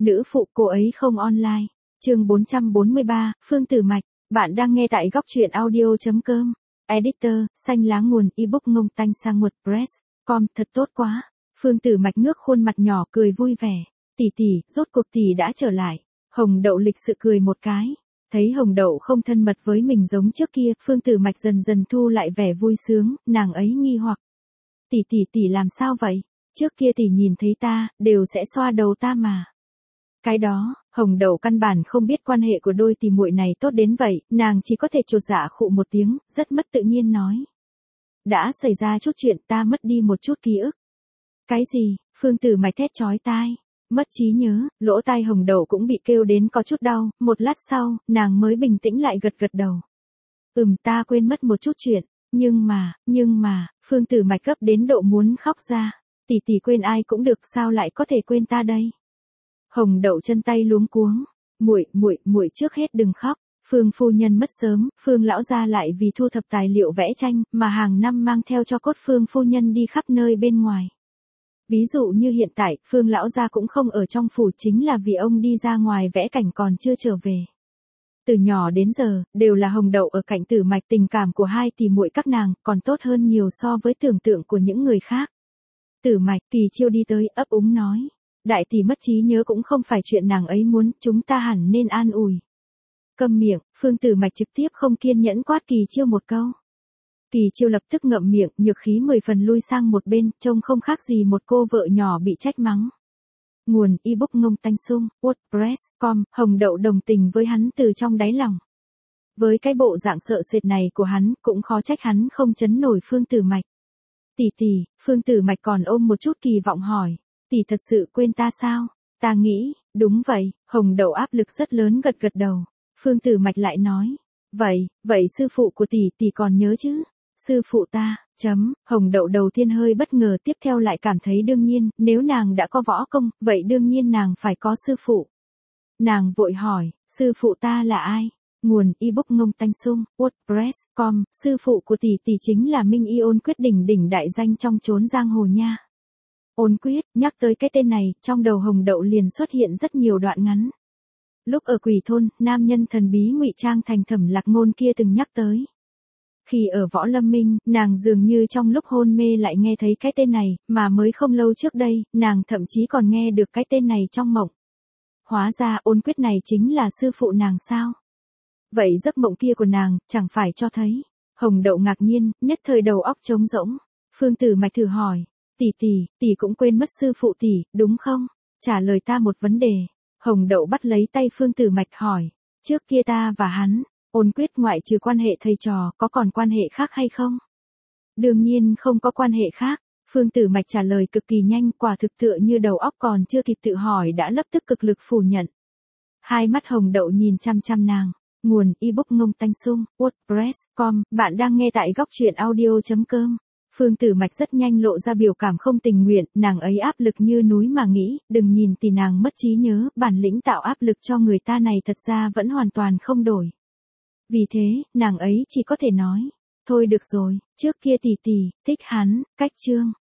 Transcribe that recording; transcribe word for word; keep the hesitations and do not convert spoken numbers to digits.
nữ phụ cô ấy không online. Chương bốn trăm bốn mươi ba, Phương Tử Mạch, bạn đang nghe tại góc truyện audio.com. Editor, xanh lá nguồn ebook ngông tanh sang WordPress. Com, thật tốt quá. Phương Tử Mạch ngước khuôn mặt nhỏ cười vui vẻ. Tỷ tỷ, rốt cuộc tỷ đã trở lại. Hồng Đậu lịch sự cười một cái. Thấy Hồng Đậu không thân mật với mình giống trước kia, Phương Tử Mạch dần dần thu lại vẻ vui sướng, nàng ấy nghi hoặc. Tỷ tỷ tỷ làm sao vậy? Trước kia tỷ nhìn thấy ta, đều sẽ xoa đầu ta mà. Cái đó, Hồng Đậu căn bản không biết quan hệ của đôi tỷ muội này tốt đến vậy, nàng chỉ có thể chột dạ khụ một tiếng, rất mất tự nhiên nói. Đã xảy ra chút chuyện ta mất đi một chút ký ức. Cái gì? Phương Tử Mạch thét chói tai. Mất trí nhớ, lỗ tai Hồng Đậu cũng bị kêu đến có chút đau, một lát sau, nàng mới bình tĩnh lại gật gật đầu. Ừm, ta quên mất một chút chuyện, nhưng mà, nhưng mà, Phương Tử Mạch gấp đến độ muốn khóc ra. Tỷ tỷ quên ai cũng được, sao lại có thể quên ta đây? Hồng Đậu chân tay luống cuống. Muội, muội, muội trước hết đừng khóc. Phương phu nhân mất sớm, Phương lão gia lại vì thu thập tài liệu vẽ tranh, mà hàng năm mang theo cho cốt Phương phu nhân đi khắp nơi bên ngoài. Ví dụ như hiện tại, Phương lão gia cũng không ở trong phủ chính là vì ông đi ra ngoài vẽ cảnh còn chưa trở về. Từ nhỏ đến giờ, đều là Hồng Đậu ở cạnh Tử Mạch, tình cảm của hai tỷ muội các nàng còn tốt hơn nhiều so với tưởng tượng của những người khác. Tử Mạch, Kỳ Chiêu đi tới, ấp úng nói. Đại tỷ mất trí nhớ cũng không phải chuyện nàng ấy muốn, chúng ta hẳn nên an ủi. Câm miệng, Phương Tử Mạch trực tiếp không kiên nhẫn quát Kỳ Chiêu một câu. Kỳ Chiêu lập tức ngậm miệng, nhược khí mười phần lui sang một bên, trông không khác gì một cô vợ nhỏ bị trách mắng. Nguồn ebook ngông tanh sung, WordPress, com, Hồng Đậu đồng tình với hắn từ trong đáy lòng. Với cái bộ dạng sợ sệt này của hắn, cũng khó trách hắn không chấn nổi Phương Tử Mạch. Tỷ tỷ, Phương Tử Mạch còn ôm một chút kỳ vọng hỏi. Tỷ thật sự quên ta sao? Ta nghĩ, đúng vậy, Hồng Đậu áp lực rất lớn gật gật đầu. Phương Tử Mạch lại nói. Vậy, vậy sư phụ của tỷ tỷ còn nhớ chứ? Sư phụ ta, chấm, Hồng Đậu đầu tiên hơi bất ngờ, tiếp theo lại cảm thấy đương nhiên, nếu nàng đã có võ công, vậy đương nhiên nàng phải có sư phụ. Nàng vội hỏi, sư phụ ta là ai? Nguồn ebook ngông tanh sung, WordPress, com, sư phụ của tỷ tỷ chính là Minh Y Ôn Quyết đỉnh đỉnh đại danh trong chốn giang hồ nha. Ôn Quyết, nhắc tới cái tên này, trong đầu Hồng Đậu liền xuất hiện rất nhiều đoạn ngắn. Lúc ở Quỷ Thôn, nam nhân thần bí ngụy trang thành Thẩm Lạc Ngôn kia từng nhắc tới. Khi ở Võ Lâm Minh, nàng dường như trong lúc hôn mê lại nghe thấy cái tên này, mà mới không lâu trước đây, nàng thậm chí còn nghe được cái tên này trong mộng. Hóa ra Ôn Quyết này chính là sư phụ nàng sao? Vậy giấc mộng kia của nàng, chẳng phải cho thấy. Hồng Đậu ngạc nhiên, nhất thời đầu óc trống rỗng. Phương Tử Mạch thử hỏi. Tỷ tỷ, tỷ cũng quên mất sư phụ tỷ, đúng không? Trả lời ta một vấn đề. Hồng Đậu bắt lấy tay Phương Tử Mạch hỏi. Trước kia ta và hắn, Ôn Quyết ngoại trừ quan hệ thầy trò, có còn quan hệ khác hay không? Đương nhiên không có quan hệ khác. Phương Tử Mạch trả lời cực kỳ nhanh, quả thực tựa như đầu óc còn chưa kịp tự hỏi đã lập tức cực lực phủ nhận. Hai mắt Hồng Đậu nhìn chăm chăm nàng. Nguồn ebook ngông tanh sung, WordPress, com, bạn đang nghe tại góc truyện audio.com. Phương Tử Mạch rất nhanh lộ ra biểu cảm không tình nguyện, nàng ấy áp lực như núi mà nghĩ, đừng nhìn tỷ nàng mất trí nhớ, bản lĩnh tạo áp lực cho người ta này thật ra vẫn hoàn toàn không đổi. Vì thế, nàng ấy chỉ có thể nói, thôi được rồi, trước kia tỷ tỷ, thích hắn, cách chương.